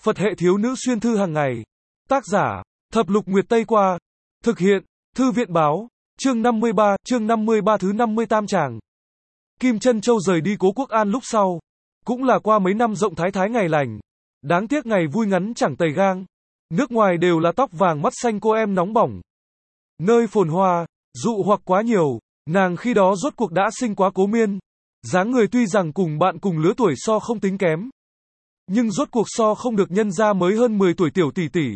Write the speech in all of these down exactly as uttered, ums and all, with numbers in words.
Phật hệ thiếu nữ xuyên thư hàng ngày. Tác giả, Thập Lục Nguyệt Tây Qua. Thực hiện, Thư viện Báo. Chương năm mươi ba, chương năm mươi ba thứ năm mươi tam tràng. Kim Trân Châu rời đi Cố Quốc An lúc sau. Cũng là qua mấy năm rộng thái thái ngày lành. Đáng tiếc ngày vui ngắn chẳng tầy gang. Nước ngoài đều là tóc vàng mắt xanh cô em nóng bỏng. Nơi phồn hoa, dụ hoặc quá nhiều, nàng khi đó rốt cuộc đã sinh quá Cố Miên. Dáng người tuy rằng cùng bạn cùng lứa tuổi so không tính kém, nhưng rốt cuộc so không được nhân ra mới hơn mười tuổi tiểu tỷ tỷ.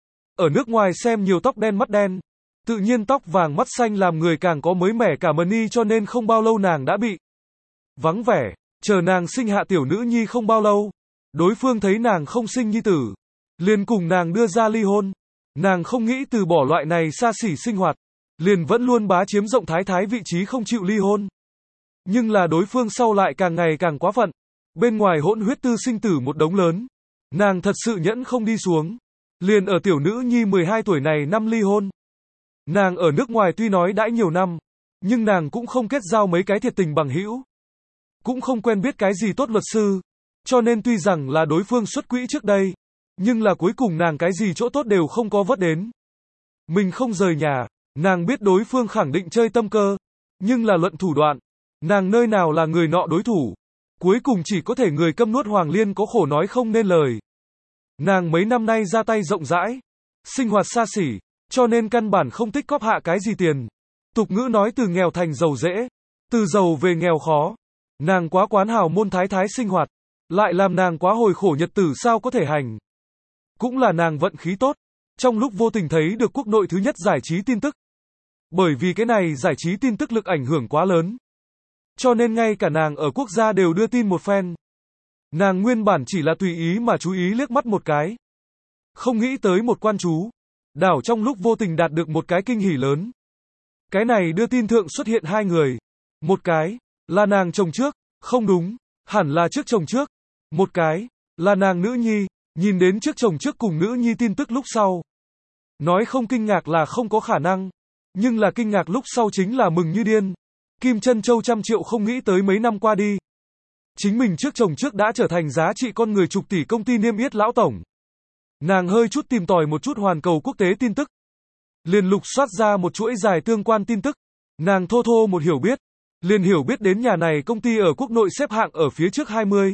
Ở nước ngoài xem nhiều tóc đen mắt đen, tự nhiên tóc vàng mắt xanh làm người càng có mới mẻ cả mần y, cho nên không bao lâu nàng đã bị vắng vẻ. Chờ nàng sinh hạ tiểu nữ nhi không bao lâu, đối phương thấy nàng không sinh nhi tử, liền cùng nàng đưa ra ly hôn. Nàng không nghĩ từ bỏ loại này xa xỉ sinh hoạt, liền vẫn luôn bá chiếm rộng thái thái vị trí không chịu ly hôn. Nhưng là đối phương sau lại càng ngày càng quá phận, bên ngoài hỗn huyết tư sinh tử một đống lớn. Nàng thật sự nhẫn không đi xuống, liền ở tiểu nữ nhi mười hai tuổi này năm ly hôn. Nàng ở nước ngoài tuy nói đãi nhiều năm, nhưng nàng cũng không kết giao mấy cái thiệt tình bằng hữu, cũng không quen biết cái gì tốt luật sư, cho nên tuy rằng là đối phương xuất quỹ trước đây, nhưng là cuối cùng nàng cái gì chỗ tốt đều không có vớt đến. Mình không rời nhà, nàng biết đối phương khẳng định chơi tâm cơ, nhưng là luận thủ đoạn, nàng nơi nào là người nọ đối thủ. Cuối cùng chỉ có thể người câm nuốt Hoàng Liên có khổ nói không nên lời. Nàng mấy năm nay ra tay rộng rãi, sinh hoạt xa xỉ, cho nên căn bản không tích cóp hạ cái gì tiền. Tục ngữ nói từ nghèo thành giàu dễ, từ giàu về nghèo khó. Nàng quá quán hào môn thái thái sinh hoạt, lại làm nàng quá hồi khổ nhật tử sao có thể hành. Cũng là nàng vận khí tốt, trong lúc vô tình thấy được quốc nội thứ nhất giải trí tin tức. Bởi vì cái này giải trí tin tức lực ảnh hưởng quá lớn, cho nên ngay cả nàng ở quốc gia đều đưa tin một phen. Nàng nguyên bản chỉ là tùy ý mà chú ý liếc mắt một cái, không nghĩ tới một quan chú đảo trong lúc vô tình đạt được một cái kinh hỉ lớn. Cái này đưa tin thượng xuất hiện hai người, một cái là nàng chồng trước, không đúng, hẳn là trước chồng trước, một cái là nàng nữ nhi. Nhìn đến trước chồng trước cùng nữ nhi tin tức lúc sau, nói không kinh ngạc là không có khả năng, nhưng là kinh ngạc lúc sau chính là mừng như điên. Kim Trân Châu trăm triệu không nghĩ tới mấy năm qua đi, chính mình trước chồng trước đã trở thành giá trị con người chục tỷ công ty niêm yết lão tổng. Nàng hơi chút tìm tòi một chút hoàn cầu quốc tế tin tức, liền lục soát ra một chuỗi dài tương quan tin tức. Nàng thô thô một hiểu biết, liền hiểu biết đến nhà này công ty ở quốc nội xếp hạng ở phía trước hai mươi,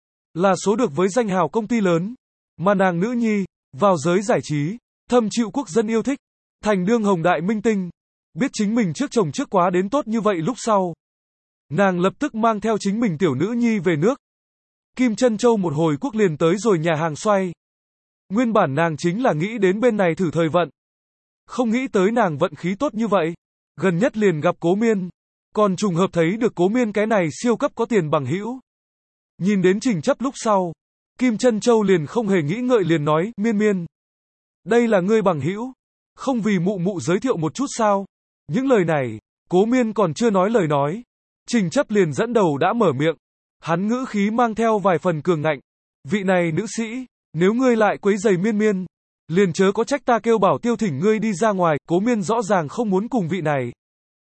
là số được với danh hào công ty lớn, mà nàng nữ nhi vào giới giải trí, thâm chịu quốc dân yêu thích, thành đương hồng đại minh tinh. Biết chính mình trước chồng trước quá đến tốt như vậy lúc sau, nàng lập tức mang theo chính mình tiểu nữ nhi về nước. Kim Trân Châu một hồi quốc liền tới rồi nhà hàng xoay. Nguyên bản nàng chính là nghĩ đến bên này thử thời vận, không nghĩ tới nàng vận khí tốt như vậy, gần nhất liền gặp Cố Miên, còn trùng hợp thấy được Cố Miên cái này siêu cấp có tiền bằng hữu. Nhìn đến Trình Chấp lúc sau, Kim Trân Châu liền không hề nghĩ ngợi liền nói, Miên Miên, đây là ngươi bằng hữu, không vì mụ mụ giới thiệu một chút sao? Những lời này, Cố Miên còn chưa nói lời nói, Trình Chấp liền dẫn đầu đã mở miệng. Hắn ngữ khí mang theo vài phần cường ngạnh, vị này nữ sĩ, nếu ngươi lại quấy rầy Miên Miên, liền chớ có trách ta kêu bảo tiêu thỉnh ngươi đi ra ngoài. Cố Miên rõ ràng không muốn cùng vị này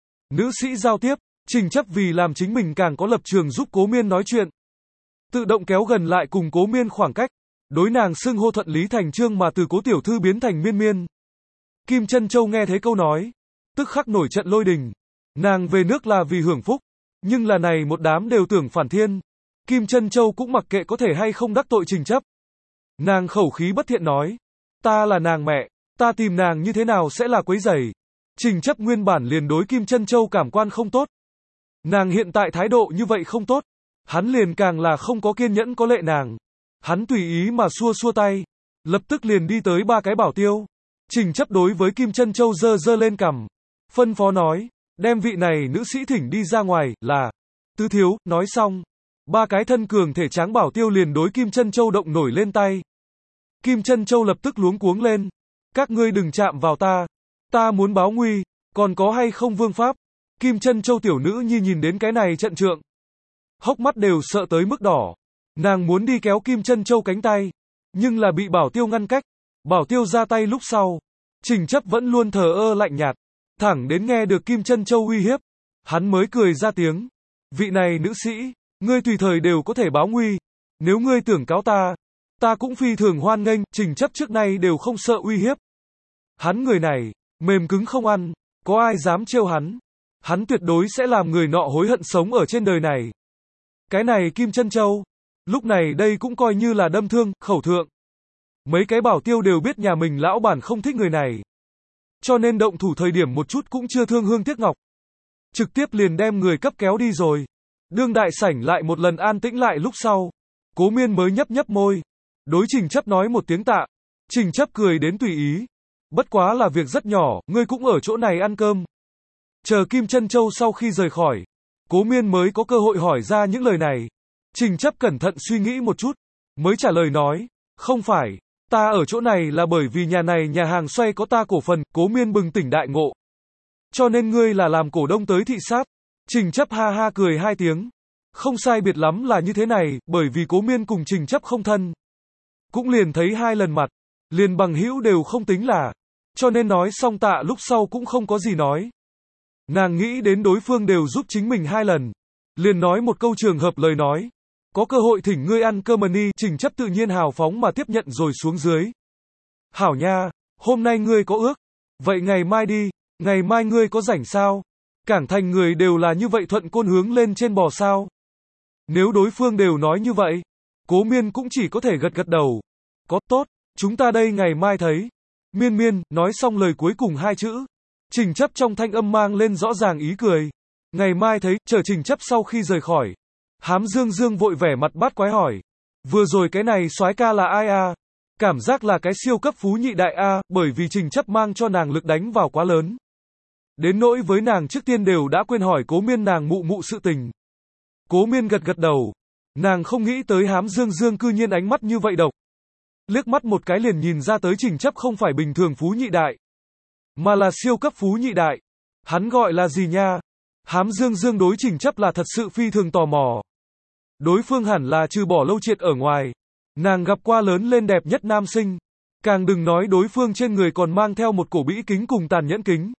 nữ sĩ giao tiếp, Trình Chấp vì làm chính mình càng có lập trường giúp Cố Miên nói chuyện, tự động kéo gần lại cùng Cố Miên khoảng cách, đối nàng xưng hô thuận lý thành chương mà từ Cố tiểu thư biến thành Miên Miên. Kim Trân Châu nghe thấy câu nói, tức khắc nổi trận lôi đình. Nàng về nước là vì hưởng phúc, nhưng là này một đám đều tưởng phản thiên. Kim Trân Châu cũng mặc kệ có thể hay không đắc tội Trình Chấp. Nàng khẩu khí bất thiện nói, ta là nàng mẹ, ta tìm nàng như thế nào sẽ là quấy rầy. Trình Chấp nguyên bản liền đối Kim Trân Châu cảm quan không tốt, nàng hiện tại thái độ như vậy không tốt, hắn liền càng là không có kiên nhẫn có lệ nàng. Hắn tùy ý mà xua xua tay, lập tức liền đi tới ba cái bảo tiêu. Trình Chấp đối với Kim Trân Châu giơ giơ lên cằm, phân phó nói, đem vị này nữ sĩ thỉnh đi ra ngoài, là Tứ thiếu. Nói xong, ba cái thân cường thể tráng bảo tiêu liền đối Kim Trân Châu động nổi lên tay. Kim Trân Châu lập tức luống cuống lên, các ngươi đừng chạm vào ta, ta muốn báo nguy, còn có hay không vương pháp. Kim Trân Châu tiểu nữ nhi nhìn đến cái này trận trượng, hốc mắt đều sợ tới mức đỏ. Nàng muốn đi kéo Kim Trân Châu cánh tay, nhưng là bị bảo tiêu ngăn cách. Bảo tiêu ra tay lúc sau, Trình Chấp vẫn luôn thờ ơ lạnh nhạt, thẳng đến nghe được Kim Trân Châu uy hiếp, hắn mới cười ra tiếng, vị này nữ sĩ, ngươi tùy thời đều có thể báo nguy, nếu ngươi tưởng cáo ta, Ta cũng phi thường hoan nghênh, Trình Chấp trước nay đều không sợ uy hiếp. Hắn người này, mềm cứng không ăn, có ai dám trêu hắn. Hắn tuyệt đối sẽ làm người nọ hối hận sống ở trên đời này. Cái này Kim Trân Châu, lúc này đây cũng coi như là đâm thương, khẩu thượng. Mấy cái bảo tiêu đều biết nhà mình lão bản không thích người này. Cho nên động thủ thời điểm một chút cũng chưa thương hương tiếc ngọc. Trực tiếp liền đem người cấp kéo đi rồi. Đương đại sảnh lại một lần an tĩnh lại lúc sau. Cố Miên mới nhấp nhấp môi. Đối Trình Chấp nói một tiếng tạ. Trình Chấp cười đến tùy ý. Bất quá là việc rất nhỏ, ngươi cũng ở chỗ này ăn cơm. Chờ Kim Trân Châu sau khi rời khỏi, Cố Miên mới có cơ hội hỏi ra những lời này. Trình Chấp cẩn thận suy nghĩ một chút, mới trả lời nói, không phải, ta ở chỗ này là bởi vì nhà này nhà hàng xoay có ta cổ phần. Cố Miên bừng tỉnh đại ngộ. Cho nên ngươi là làm cổ đông tới thị sát. Trình Chấp ha ha cười hai tiếng. Không sai biệt lắm là như thế này, bởi vì Cố Miên cùng Trình Chấp không thân. Cũng liền thấy hai lần mặt, liền bằng hữu đều không tính là. Cho nên nói xong tạ lúc sau cũng không có gì nói. Nàng nghĩ đến đối phương đều giúp chính mình hai lần. Liền nói một câu trường hợp lời nói. Có cơ hội thỉnh ngươi ăn cơm ni. Trình Chấp tự nhiên hào phóng mà tiếp nhận rồi xuống dưới. Hảo nha, hôm nay ngươi có ước. Vậy ngày mai đi, ngày mai ngươi có rảnh sao? Cảng Thành người đều là như vậy thuận côn hướng lên trên bò sao? Nếu đối phương đều nói như vậy, Cố Miên cũng chỉ có thể gật gật đầu. Có, tốt, chúng ta đây ngày mai thấy. Miên Miên, nói xong lời cuối cùng hai chữ. Trình Chấp trong thanh âm mang lên rõ ràng ý cười. Ngày mai thấy, chờ Trình Chấp sau khi rời khỏi. Hám Dương Dương vội vẻ mặt bát quái hỏi. Vừa rồi cái này soái ca là ai a? À? Cảm giác là cái siêu cấp phú nhị đại a, à, bởi vì Trình Chấp mang cho nàng lực đánh vào quá lớn. Đến nỗi với nàng trước tiên đều đã quên hỏi Cố Miên nàng mụ mụ sự tình. Cố Miên gật gật đầu. Nàng không nghĩ tới Hám Dương Dương cư nhiên ánh mắt như vậy độc. Liếc mắt một cái liền nhìn ra tới Trình Chấp không phải bình thường phú nhị đại, mà là siêu cấp phú nhị đại. Hắn gọi là gì nha? Hám Dương Dương đối Trình Chấp là thật sự phi thường tò mò. Đối phương hẳn là trừ bỏ Lâu Triệt ở ngoài, nàng gặp qua lớn lên đẹp nhất nam sinh. Càng đừng nói đối phương trên người còn mang theo một cổ bĩ kính cùng tàn nhẫn kính.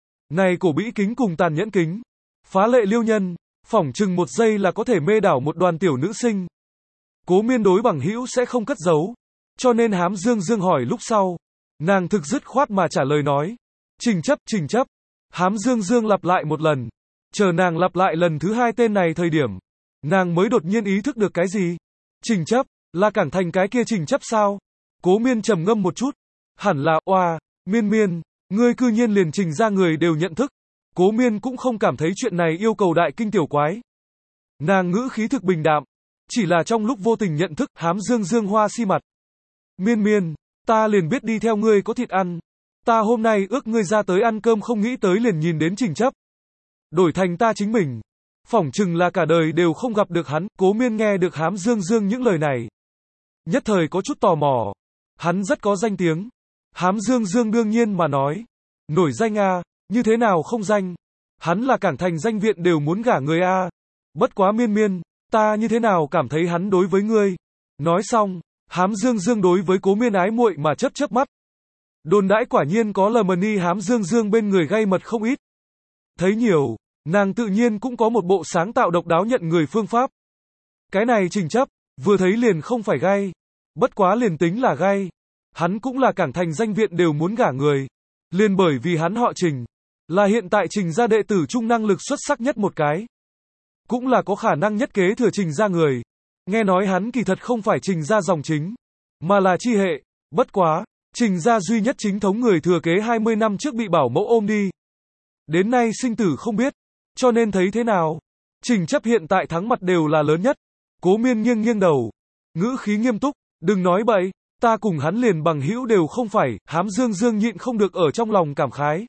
Này cổ bĩ kính cùng tàn nhẫn kính, phá lệ liêu nhân, phỏng chừng một giây là có thể mê đảo một đoàn tiểu nữ sinh. Cố Miên đối bằng hữu sẽ không cất giấu. Cho nên Hám Dương Dương hỏi lúc sau, nàng thực dứt khoát mà trả lời nói. Trình Chấp, Trình Chấp. Hám Dương Dương lặp lại một lần. Chờ nàng lặp lại lần thứ hai tên này thời điểm, nàng mới đột nhiên ý thức được cái gì. Trình Chấp, là Cảng Thành cái kia Trình Chấp sao? Cố Miên trầm ngâm một chút. Hẳn là, oa, Miên Miên, ngươi cư nhiên liền Trình ra người đều nhận thức. Cố Miên cũng không cảm thấy chuyện này yêu cầu đại kinh tiểu quái. Nàng ngữ khí thực bình đạm. Chỉ là trong lúc vô tình nhận thức, Hám Dương Dương hoa si mặt. Miên Miên, ta liền biết đi theo ngươi có thịt ăn. Ta hôm nay ước ngươi ra tới ăn cơm không nghĩ tới liền nhìn đến Trình Chấp. Đổi thành ta chính mình. Phỏng chừng là cả đời đều không gặp được hắn. Cố Miên nghe được Hám Dương Dương những lời này. Nhất thời có chút tò mò. Hắn rất có danh tiếng. Hám Dương Dương đương nhiên mà nói. Nổi danh a, như thế nào không danh. Hắn là Cảng Thành danh viện đều muốn gả người a. Bất quá Miên Miên, ta như thế nào cảm thấy hắn đối với ngươi. Nói xong, Hám Dương Dương đối với Cố Miên ái muội mà chớp chớp mắt. Đồn đãi quả nhiên có lờ mờ ni Hám Dương Dương bên người gay mật không ít. Thấy nhiều, nàng tự nhiên cũng có một bộ sáng tạo độc đáo nhận người phương pháp. Cái này Trình Chấp, vừa thấy liền không phải gay. Bất quá liền tính là gay. Hắn cũng là Cảng Thành danh viện đều muốn gả người. Liền bởi vì hắn họ Trình. Là hiện tại Trình gia đệ tử trung năng lực xuất sắc nhất một cái. Cũng là có khả năng nhất kế thừa Trình gia người. Nghe nói hắn kỳ thật không phải Trình gia dòng chính, mà là chi hệ. Bất quá, Trình gia duy nhất chính thống người thừa kế hai mươi năm trước bị bảo mẫu ôm đi. Đến nay sinh tử không biết. Cho nên thấy thế nào? Trình Chấp hiện tại thắng mặt đều là lớn nhất. Cố Miên nghiêng nghiêng đầu. Ngữ khí nghiêm túc. Đừng nói bậy. Ta cùng hắn liền bằng hữu đều không phải. Hám Dương Dương nhịn không được ở trong lòng cảm khái.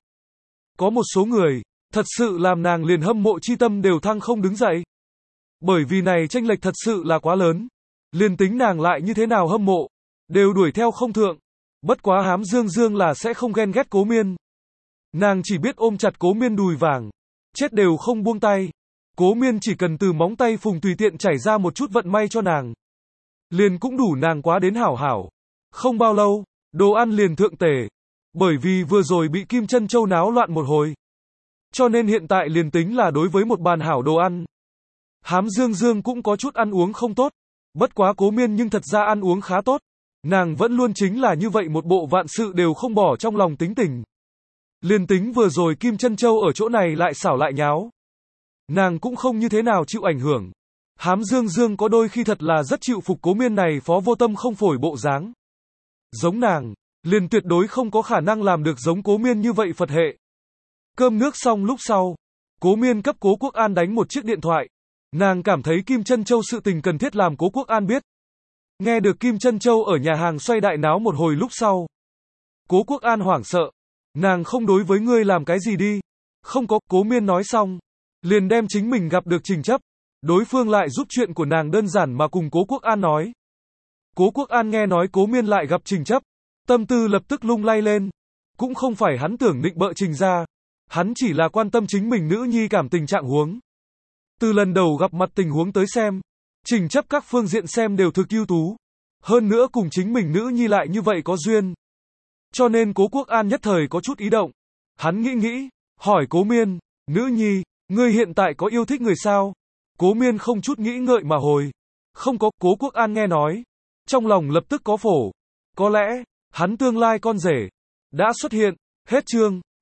Có một số người, thật sự làm nàng liền hâm mộ chi tâm đều thăng không đứng dậy. Bởi vì này chênh lệch thật sự là quá lớn. Liền tính nàng lại như thế nào hâm mộ, đều đuổi theo không thượng. Bất quá Hám Dương Dương là sẽ không ghen ghét Cố Miên. Nàng chỉ biết ôm chặt Cố Miên đùi vàng, chết đều không buông tay. Cố Miên chỉ cần từ móng tay phùng tùy tiện chảy ra một chút vận may cho nàng, liền cũng đủ nàng quá đến hảo hảo. Không bao lâu, đồ ăn liền thượng tề. Bởi vì vừa rồi bị Kim Trân Châu náo loạn một hồi, cho nên hiện tại liền tính là đối với một bàn hảo đồ ăn, Hám Dương Dương cũng có chút ăn uống không tốt. Bất quá Cố Miên nhưng thật ra ăn uống khá tốt. Nàng vẫn luôn chính là như vậy một bộ vạn sự đều không bỏ trong lòng tính tình. Liền tính vừa rồi Kim Chân Châu ở chỗ này lại xảo lại nháo. Nàng cũng không như thế nào chịu ảnh hưởng. Hám Dương Dương có đôi khi thật là rất chịu phục Cố Miên này phó vô tâm không phổi bộ dáng. Giống nàng, liền tuyệt đối không có khả năng làm được giống Cố Miên như vậy Phật hệ. Cơm nước xong lúc sau, Cố Miên cấp Cố Quốc An đánh một chiếc điện thoại. Nàng cảm thấy Kim Chân Châu sự tình cần thiết làm Cố Quốc An biết. Nghe được Kim Chân Châu ở nhà hàng xoay đại náo một hồi lúc sau. Cố Quốc An hoảng sợ. Nàng không đối với ngươi làm cái gì đi. Không có, Cố Miên nói xong. Liền đem chính mình gặp được Trình Chấp. Đối phương lại giúp chuyện của nàng đơn giản mà cùng Cố Quốc An nói. Cố Quốc An nghe nói Cố Miên lại gặp Trình Chấp. Tâm tư lập tức lung lay lên. Cũng không phải hắn tưởng định bợ Trình ra. Hắn chỉ là quan tâm chính mình nữ nhi cảm tình trạng huống. Từ lần đầu gặp mặt tình huống tới xem. Trình Chấp các phương diện xem đều thực ưu tú. Hơn nữa cùng chính mình nữ nhi lại như vậy có duyên. Cho nên Cố Quốc An nhất thời có chút ý động. Hắn nghĩ nghĩ, hỏi Cố Miên, nữ nhi, ngươi hiện tại có yêu thích người sao? Cố Miên không chút nghĩ ngợi mà hồi. Không có, Cố Quốc An nghe nói. Trong lòng lập tức có phổ. Có lẽ, hắn tương lai con rể đã xuất hiện. Hết chương.